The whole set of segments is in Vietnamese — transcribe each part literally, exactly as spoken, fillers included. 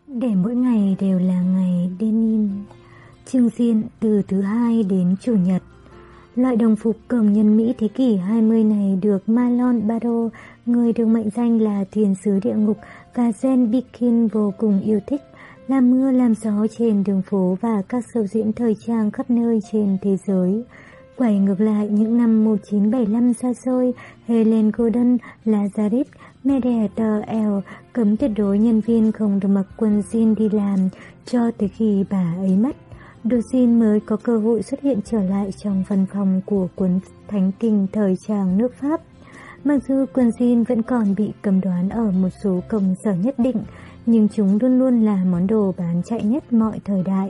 Để mỗi ngày đều là ngày denim. Trưng diện từ thứ hai đến chủ nhật. Loại đồng phục công nhân Mỹ thế kỷ hai mươi này được Marlon Brando, người được mệnh danh là thiên sứ địa ngục, và Jane Birkin vô cùng yêu thích, làm mưa làm gió trên đường phố và các show diễn thời trang khắp nơi trên thế giới. Quay ngược lại những năm một nghìn chín trăm bảy mươi lăm xa xôi, Helen Gordon, Lazarus, Mediator L cấm tuyệt đối nhân viên không được mặc quần jean đi làm cho tới khi bà ấy mất. Đồ jean mới có cơ hội xuất hiện trở lại trong văn phòng của cuốn thánh kinh thời trang nước Pháp. Mặc dù quần jean vẫn còn bị cấm đoán ở một số công sở nhất định, nhưng chúng luôn luôn là món đồ bán chạy nhất mọi thời đại.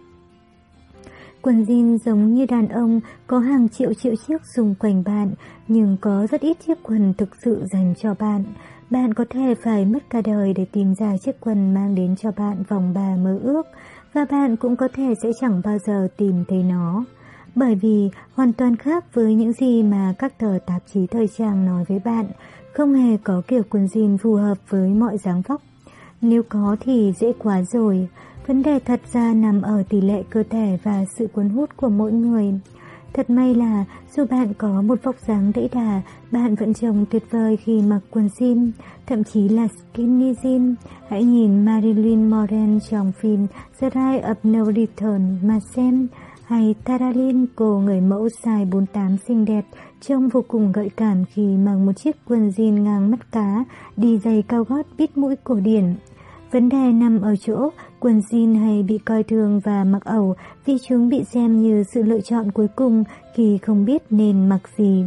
Quần jean giống như đàn ông, có hàng triệu triệu chiếc xung quanh bạn, nhưng có rất ít chiếc quần thực sự dành cho bạn. Bạn có thể phải mất cả đời để tìm ra chiếc quần mang đến cho bạn vòng bà mơ ước, và bạn cũng có thể sẽ chẳng bao giờ tìm thấy nó. Bởi vì hoàn toàn khác với những gì mà các tờ tạp chí thời trang nói với bạn, không hề có kiểu quần jean phù hợp với mọi dáng vóc. Nếu có thì dễ quá rồi. Vấn đề thật ra nằm ở tỷ lệ cơ thể và sự cuốn hút của mỗi người. Thật may là dù bạn có một vóc dáng đẫy đà, bạn vẫn trông tuyệt vời khi mặc quần jean, thậm chí là skinny jean. Hãy nhìn Marilyn Monroe trong phim The Ride of No Return mà xem, hay Tara Lynn, cô người mẫu size bốn mươi tám xinh đẹp, trông vô cùng gợi cảm khi mặc một chiếc quần jean ngang mắt cá, đi giày cao gót bít mũi cổ điển. Vấn đề nằm ở chỗ quần jean hay bị coi thường và mặc ẩu vì chúng bị xem như sự lựa chọn cuối cùng khi không biết nên mặc gì.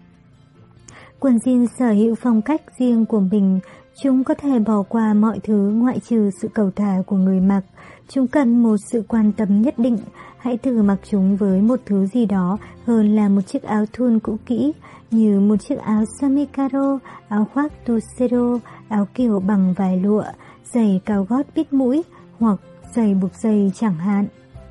Quần jean sở hữu phong cách riêng của mình, chúng có thể bỏ qua mọi thứ ngoại trừ sự cầu thả của người mặc. Chúng cần một sự quan tâm nhất định. Hãy thử mặc chúng với một thứ gì đó hơn là một chiếc áo thun cũ kỹ, như một chiếc áo sơ mi caro, áo khoác tuxedo, áo kiểu bằng vải lụa, giày cao gót bít mũi hoặc giày buộc dây chẳng hạn.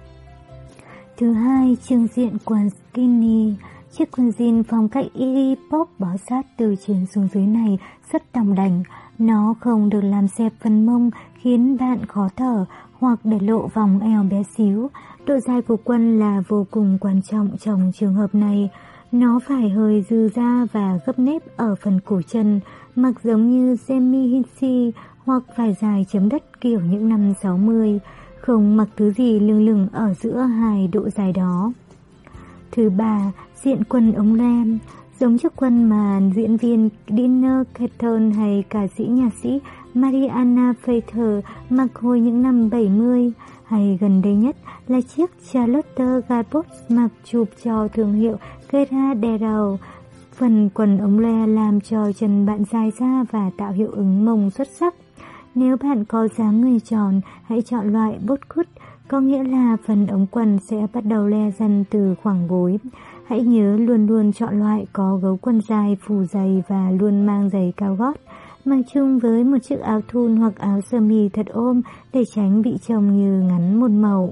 Thứ hai, trưng diện quần skinny. Chiếc quần jean phong cách Iggy Pop bó sát từ trên xuống dưới này rất đong đành. Nó không được làm xẹp phần mông khiến bạn khó thở hoặc để lộ vòng eo bé xíu. Độ dài của quần là vô cùng quan trọng trong trường hợp này. Nó phải hơi dư ra và gấp nếp ở phần cổ chân, mặc giống như Jamie Hinsey, hoặc phải dài chấm đất kiểu những năm sáu mươi, không mặc thứ gì lưng lửng ở giữa hai độ dài đó. Thứ ba, diện quần ống lem, giống chiếc quần mà diễn viên Dinah Keaton hay ca sĩ nhạc sĩ Mariana Faithfull mặc hồi những năm bảy mươi, hay gần đây nhất là chiếc Charlotte Gainsbourg mặc chụp cho thương hiệu Kera Derao. Phần quần ống le làm cho chân bạn dài ra và tạo hiệu ứng mông xuất sắc. Nếu bạn có dáng người tròn, hãy chọn loại bootcut, có nghĩa là phần ống quần sẽ bắt đầu le dần từ khoảng gối. Hãy nhớ luôn luôn chọn loại có gấu quần dài, phủ dày và luôn mang giày cao gót. Mặc chung với một chiếc áo thun hoặc áo sơ mi thật ôm để tránh bị trông như ngắn một màu.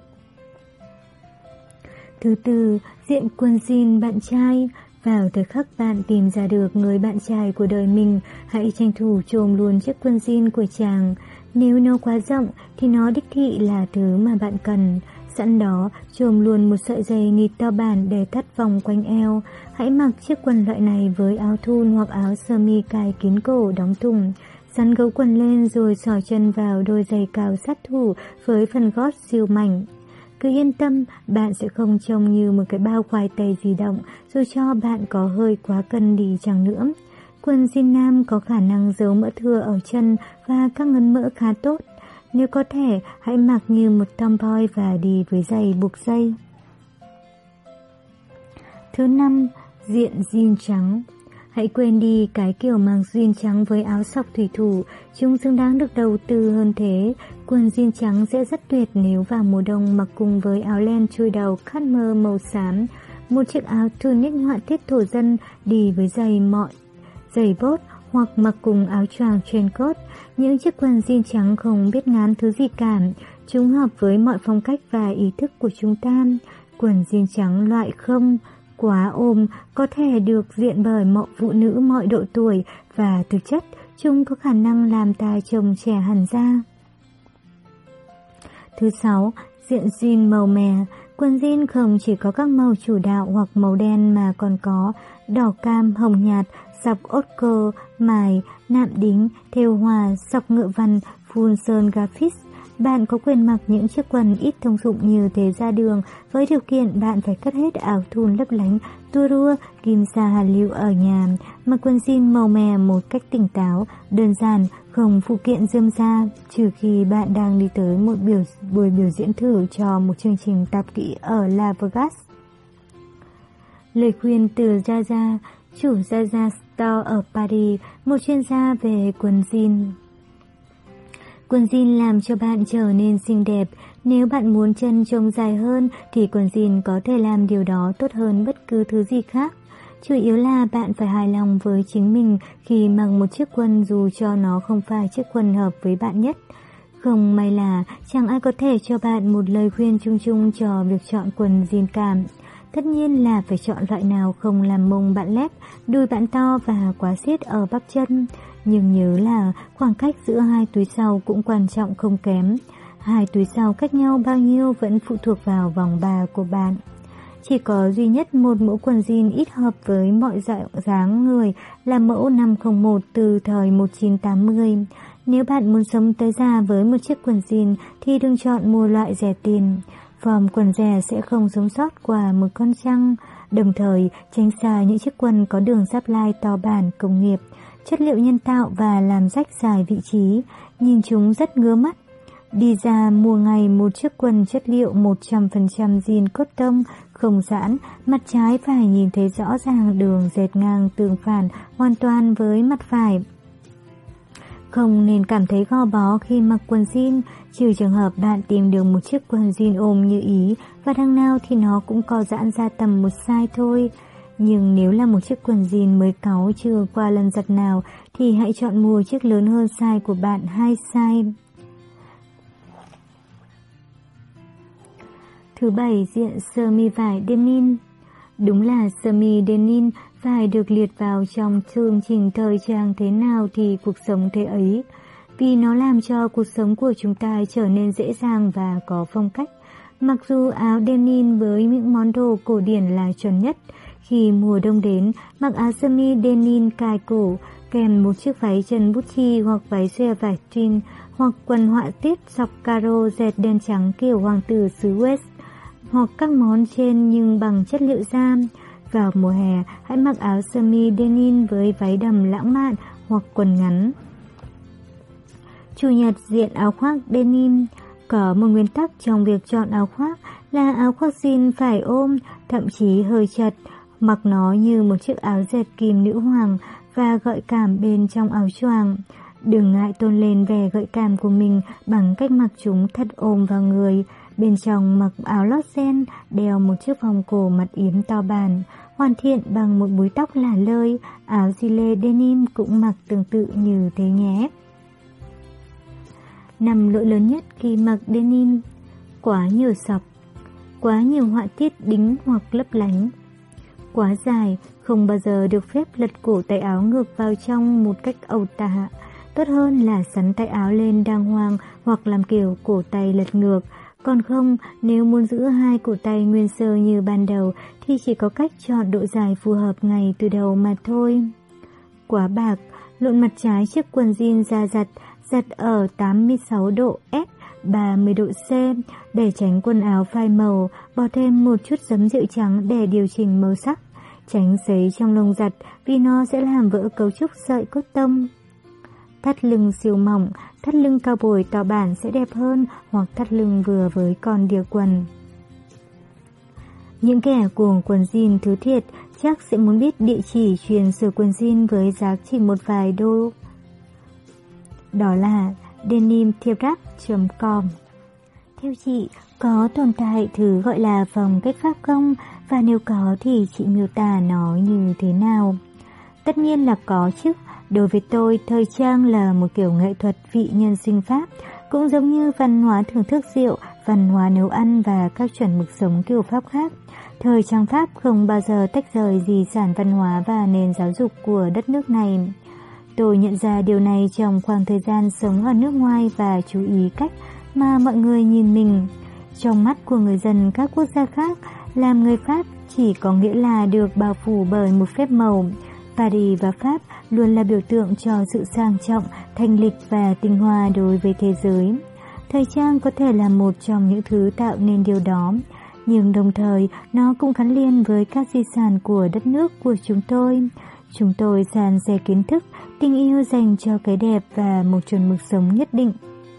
Thứ tư, diện quần jean bạn trai. Vào thời khắc bạn tìm ra được người bạn trai của đời mình, hãy tranh thủ chôm luôn chiếc quần jean của chàng. Nếu nó quá rộng thì nó đích thị là thứ mà bạn cần. Sẵn đó, chôm luôn một sợi dây nịt to bản để thắt vòng quanh eo. Hãy mặc chiếc quần loại này với áo thun hoặc áo sơ mi cài kín cổ đóng thùng. Dắn gấu quần lên rồi xỏ chân vào đôi giày cao sát thủ với phần gót siêu mảnh. Cứ yên tâm, bạn sẽ không trông như một cái bao khoai tây di động, dù cho bạn có hơi quá cân đi chăng nữa. Quần jean nam có khả năng giấu mỡ thừa ở chân và các ngấn mỡ khá tốt. Nếu có thể, hãy mặc như một tomboy và đi với giày buộc dây. Thứ năm, diện jean trắng. Hãy quên đi cái kiểu mang jean trắng với áo sọc thủy thủ, chúng xứng đáng được đầu tư hơn thế. Quần jean trắng sẽ rất tuyệt nếu vào mùa đông mặc cùng với áo len chui đầu Cadmer màu xám, một chiếc áo tunic họa tiết thổ dân đi với giày mọi giày bốt hoặc mặc cùng áo choàng trenchcoat. Những chiếc quần jean trắng không biết ngán thứ gì cả, chúng hợp với mọi phong cách và ý thức của chúng ta. Quần jean trắng loại không quá ôm có thể được diện bởi mọi phụ nữ mọi độ tuổi và thực chất chúng có khả năng làm ta trông trẻ hẳn ra. Thứ sáu, diện jean màu mè. Quần jean không chỉ có các màu chủ đạo hoặc màu đen mà còn có đỏ cam, hồng nhạt, dọc ốt cơ, mài, nạm đính, thêu hoa, sọc ngựa văn, phun sơn graphics. Bạn có quyền mặc những chiếc quần ít thông dụng như thế ra đường, với điều kiện bạn phải cất hết áo thun lấp lánh, tua rua, kim sa hà lưu ở nhà. Mặc quần jean màu mè một cách tỉnh táo, đơn giản, không phụ kiện rườm rà, trừ khi bạn đang đi tới một biểu, buổi biểu diễn thử cho một chương trình tạp kỹ ở Las Vegas. Lời khuyên từ Zaza, chủ Zaza Store ở Paris, một chuyên gia về quần jean. Quần jean làm cho bạn trở nên xinh đẹp. Nếu bạn muốn chân trông dài hơn thì quần jean có thể làm điều đó tốt hơn bất cứ thứ gì khác. Chủ yếu là bạn phải hài lòng với chính mình khi mặc một chiếc quần dù cho nó không phải chiếc quần hợp với bạn nhất. Không may là chẳng ai có thể cho bạn một lời khuyên chung chung cho việc chọn quần jean cảm. Tất nhiên là phải chọn loại nào không làm mông bạn lép, đùi bạn to và quá siết ở bắp chân. Nhưng nhớ là khoảng cách giữa hai túi sau cũng quan trọng không kém. Hai túi sau cách nhau bao nhiêu vẫn phụ thuộc vào vòng ba của bạn. Chỉ có duy nhất một mẫu quần jean ít hợp với mọi dạng dáng người là mẫu năm không một từ thời một nghìn chín trăm tám mươi. Nếu bạn muốn sống tới già với một chiếc quần jean thì đừng chọn mua loại rẻ tiền. Form quần rẻ sẽ không sống sót qua một con trăng. Đồng thời tránh xa những chiếc quần có đường giáp lai to bản công nghiệp, chất liệu nhân tạo và làm rách dài vị trí, nhìn chúng rất ngứa mắt. Đi ra mua ngay một chiếc quần chất liệu một trăm phần trăm jean cotton không giãn, mặt trái phải nhìn thấy rõ ràng đường dệt ngang tương phản hoàn toàn với mặt phải. Không nên cảm thấy gò bó khi mặc quần jean, trừ trường hợp bạn tìm được một chiếc quần jean ôm như ý và đằng nào thì nó cũng có giãn ra tầm một size thôi. Nhưng nếu là một chiếc quần jean mới cáu chưa qua lần giặt nào thì hãy chọn mua chiếc lớn hơn size của bạn hai size. Thứ bảy, diện sơ mi vải denim. Đúng là sơ mi denim phải được liệt vào trong chương trình thời trang thế nào thì cuộc sống thế ấy. Vì nó làm cho cuộc sống của chúng ta trở nên dễ dàng và có phong cách. Mặc dù áo denim với những món đồ cổ điển là chuẩn nhất, khi mùa đông đến, mặc áo sơ mi denim cài cổ kèm một chiếc váy chân bút chi hoặc váy xòe vải twin hoặc quần họa tiết dọc caro dệt đen trắng kiểu hoàng tử xứ West, hoặc các món trên nhưng bằng chất liệu da. Vào mùa hè, hãy mặc áo sơ mi denim với váy đầm lãng mạn hoặc quần ngắn. Chủ nhật, diện áo khoác denim. Có một nguyên tắc trong việc chọn áo khoác là áo khoác jean phải ôm, thậm chí hơi chật, mặc nó như một chiếc áo dệt kim nữ hoàng và gợi cảm bên trong áo choàng. Đừng ngại tôn lên vẻ gợi cảm của mình bằng cách mặc chúng thật ôm vào người. Bên trong mặc áo lót ren, đeo một chiếc vòng cổ mặt yếm to bản, hoàn thiện bằng một búi tóc lả lơi. Áo gilet denim cũng mặc tương tự như thế nhé. Năm lỗi lớn nhất khi mặc denim: quá nhiều sọc, quá nhiều họa tiết đính hoặc lấp lánh, quá dài, không bao giờ được phép lật cổ tay áo ngược vào trong một cách ẩu tả. Tốt hơn là xắn tay áo lên đàng hoàng hoặc làm kiểu cổ tay lật ngược. Còn không, nếu muốn giữ hai cổ tay nguyên sơ như ban đầu thì chỉ có cách chọn độ dài phù hợp ngay từ đầu mà thôi. Quá bạc, lộn mặt trái chiếc quần jean da giặt, giặt ở tám mươi sáu độ S, ba mươi độ C, để tránh quần áo phai màu, bỏ thêm một chút giấm rượu trắng để điều chỉnh màu sắc. Tránh sấy trong lông giặt vì nó sẽ làm vỡ cấu trúc sợi cốt tông. Thắt lưng siêu mỏng, thắt lưng cao bồi to bản sẽ đẹp hơn, hoặc thắt lưng vừa với con đỉa quần. Những kẻ cuồng quần jean thứ thiệt chắc sẽ muốn biết địa chỉ chuyên sửa quần jean với giá chỉ một vài đô. Đó là denim thiệp chấm com. Theo chị, có tồn tại thứ gọi là phong cách Pháp không? Và nếu có thì chị miêu tả nó như thế nào? Tất nhiên là có chứ. Đối với tôi, thời trang là một kiểu nghệ thuật vị nhân sinh Pháp, cũng giống như văn hóa thưởng thức rượu, văn hóa nấu ăn và các chuẩn mực sống kiểu Pháp khác. Thời trang Pháp không bao giờ tách rời di sản văn hóa và nền giáo dục của đất nước này. Tôi nhận ra điều này trong khoảng thời gian sống ở nước ngoài và chú ý cách mà mọi người nhìn mình. Trong mắt của người dân các quốc gia khác, làm người Pháp chỉ có nghĩa là được bao phủ bởi một phép màu. Paris và Pháp luôn là biểu tượng cho sự sang trọng, thanh lịch và tinh hoa đối với thế giới. Thời trang có thể là một trong những thứ tạo nên điều đó, nhưng đồng thời nó cũng gắn liền với các di sản của đất nước của chúng tôi. Chúng tôi san sẻ kiến thức, tình yêu dành cho cái đẹp và một chuẩn mực sống nhất định.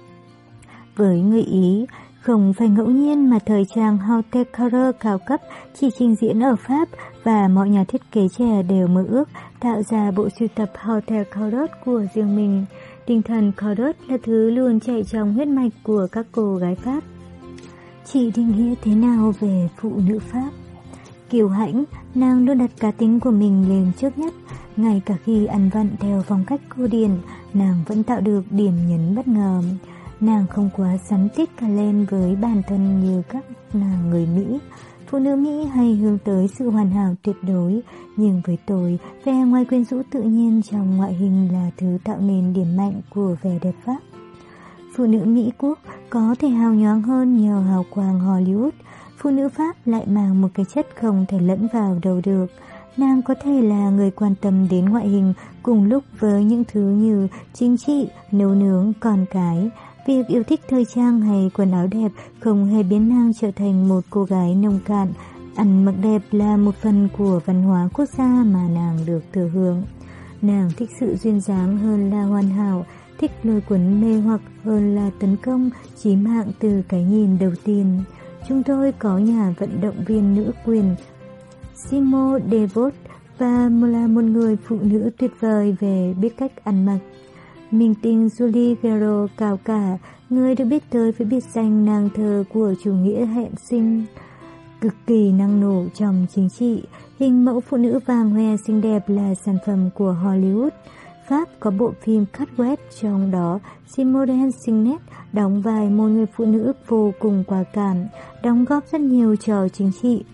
Với người Ý, không phải ngẫu nhiên mà thời trang haute couture cao cấp chỉ trình diễn ở Pháp và mọi nhà thiết kế trẻ đều mơ ước tạo ra bộ sưu tập haute couture của riêng mình. Tinh thần couture là thứ luôn chạy trong huyết mạch của các cô gái Pháp. Chị định nghĩa thế nào về phụ nữ Pháp? Kiêu hãnh, nàng luôn đặt cá tính của mình lên trước nhất. Ngay cả khi ăn vận theo phong cách cổ điển, nàng vẫn tạo được điểm nhấn bất ngờ. Nàng không quá sắn tít cả lên với bản thân như các nàng người Mỹ. Phụ nữ Mỹ hay hướng tới sự hoàn hảo tuyệt đối, nhưng với tôi, vẻ ngoài quyến rũ tự nhiên trong ngoại hình là thứ tạo nên điểm mạnh của vẻ đẹp Pháp. Phụ nữ Mỹ Quốc có thể hào nhoáng hơn nhờ hào quang Hollywood. Phụ nữ Pháp lại mang một cái chất không thể lẫn vào đâu được. Nàng có thể là người quan tâm đến ngoại hình cùng lúc với những thứ như chính trị, nấu nướng, con cái. Việc yêu thích thời trang hay quần áo đẹp không hề biến nàng trở thành một cô gái nông cạn. Ăn mặc đẹp là một phần của văn hóa quốc gia mà nàng được thừa hưởng. Nàng thích sự duyên dáng hơn là hoàn hảo, thích lôi cuốn mê hoặc hơn là tấn công chí mạng từ cái nhìn đầu tiên. Chúng tôi có nhà vận động viên nữ quyền Simone de Beauvoir và là một người phụ nữ tuyệt vời về biết cách ăn mặc. Minh tinh Julie Guerrero cao cả, người được biết tới với biệt danh nàng thơ của chủ nghĩa hệ sinh, cực kỳ năng nổ trong chính trị. Hình mẫu phụ nữ vàng hoe xinh đẹp là sản phẩm của Hollywood. Pháp có bộ phim Catwalk, trong đó Simone Signet đóng vai một người phụ nữ vô cùng quả cảm, đóng góp rất nhiều cho chính trị.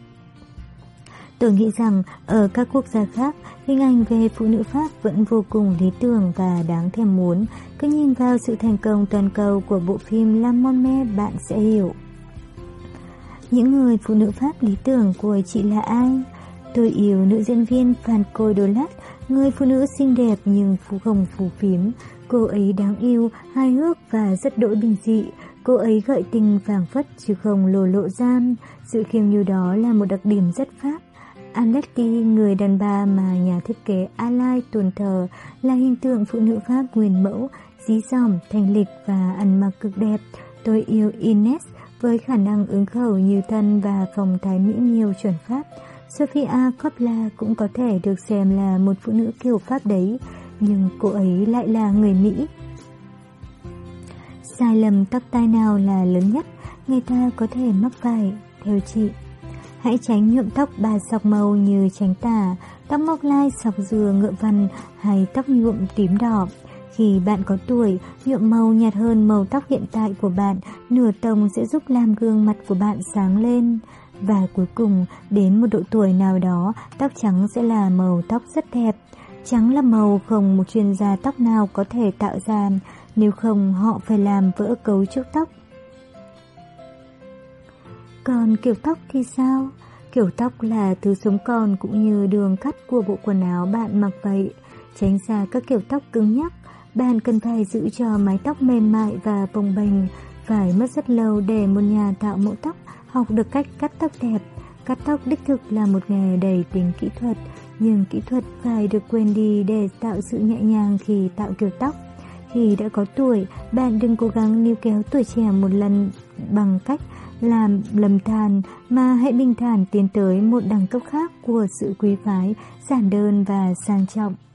Tôi nghĩ rằng ở các quốc gia khác, hình ảnh về phụ nữ Pháp vẫn vô cùng lý tưởng và đáng thèm muốn. Cứ nhìn vào sự thành công toàn cầu của bộ phim La Monme bạn sẽ hiểu. Những người phụ nữ Pháp lý tưởng của chị là ai? Tôi yêu nữ diễn viên Franco Dolat, người phụ nữ xinh đẹp nhưng phú không phù phiếm. Cô ấy đáng yêu, hài hước và rất đỗi bình dị. Cô ấy gợi tình phảng phất chứ không lồ lộ ra. Sự khiêm nhu đó là một đặc điểm rất Pháp. Aletti, người đàn bà mà nhà thiết kế Alai tôn thờ, là hình tượng phụ nữ Pháp nguyên mẫu, dí dỏm, thanh lịch và ăn mặc cực đẹp. Tôi yêu Ines với khả năng ứng khẩu như thân và phong thái mỹ miều chuẩn Pháp. Sophia Coppola cũng có thể được xem là một phụ nữ kiểu Pháp đấy, nhưng cô ấy lại là người Mỹ. Sai lầm tóc tai nào là lớn nhất người ta có thể mắc phải? Theo chị, hãy tránh nhuộm tóc ba sọc màu như tránh tà, tóc móc lai sọc dừa ngựa văn hay tóc nhuộm tím đỏ. Khi bạn có tuổi, nhuộm màu nhạt hơn màu tóc hiện tại của bạn, nửa tông sẽ giúp làm gương mặt của bạn sáng lên. Và cuối cùng, đến một độ tuổi nào đó, tóc trắng sẽ là màu tóc rất đẹp. Trắng là màu không một chuyên gia tóc nào có thể tạo ra, nếu không họ phải làm vỡ cấu trúc tóc. Còn kiểu tóc thì sao? Kiểu tóc là thứ sống còn cũng như đường cắt của bộ quần áo bạn mặc vậy. Tránh xa các kiểu tóc cứng nhắc. Bạn cần phải giữ cho mái tóc mềm mại và bồng bềnh. Phải mất rất lâu để một nhà tạo mẫu tóc học được cách cắt tóc đẹp. Cắt tóc đích thực là một nghề đầy tính kỹ thuật, nhưng kỹ thuật phải được quên đi để tạo sự nhẹ nhàng khi tạo kiểu tóc. Khi đã có tuổi, bạn đừng cố gắng níu kéo tuổi trẻ một lần bằng cách làm lầm than, mà hãy bình thản tiến tới một đẳng cấp khác của sự quý phái, giản đơn và sang trọng.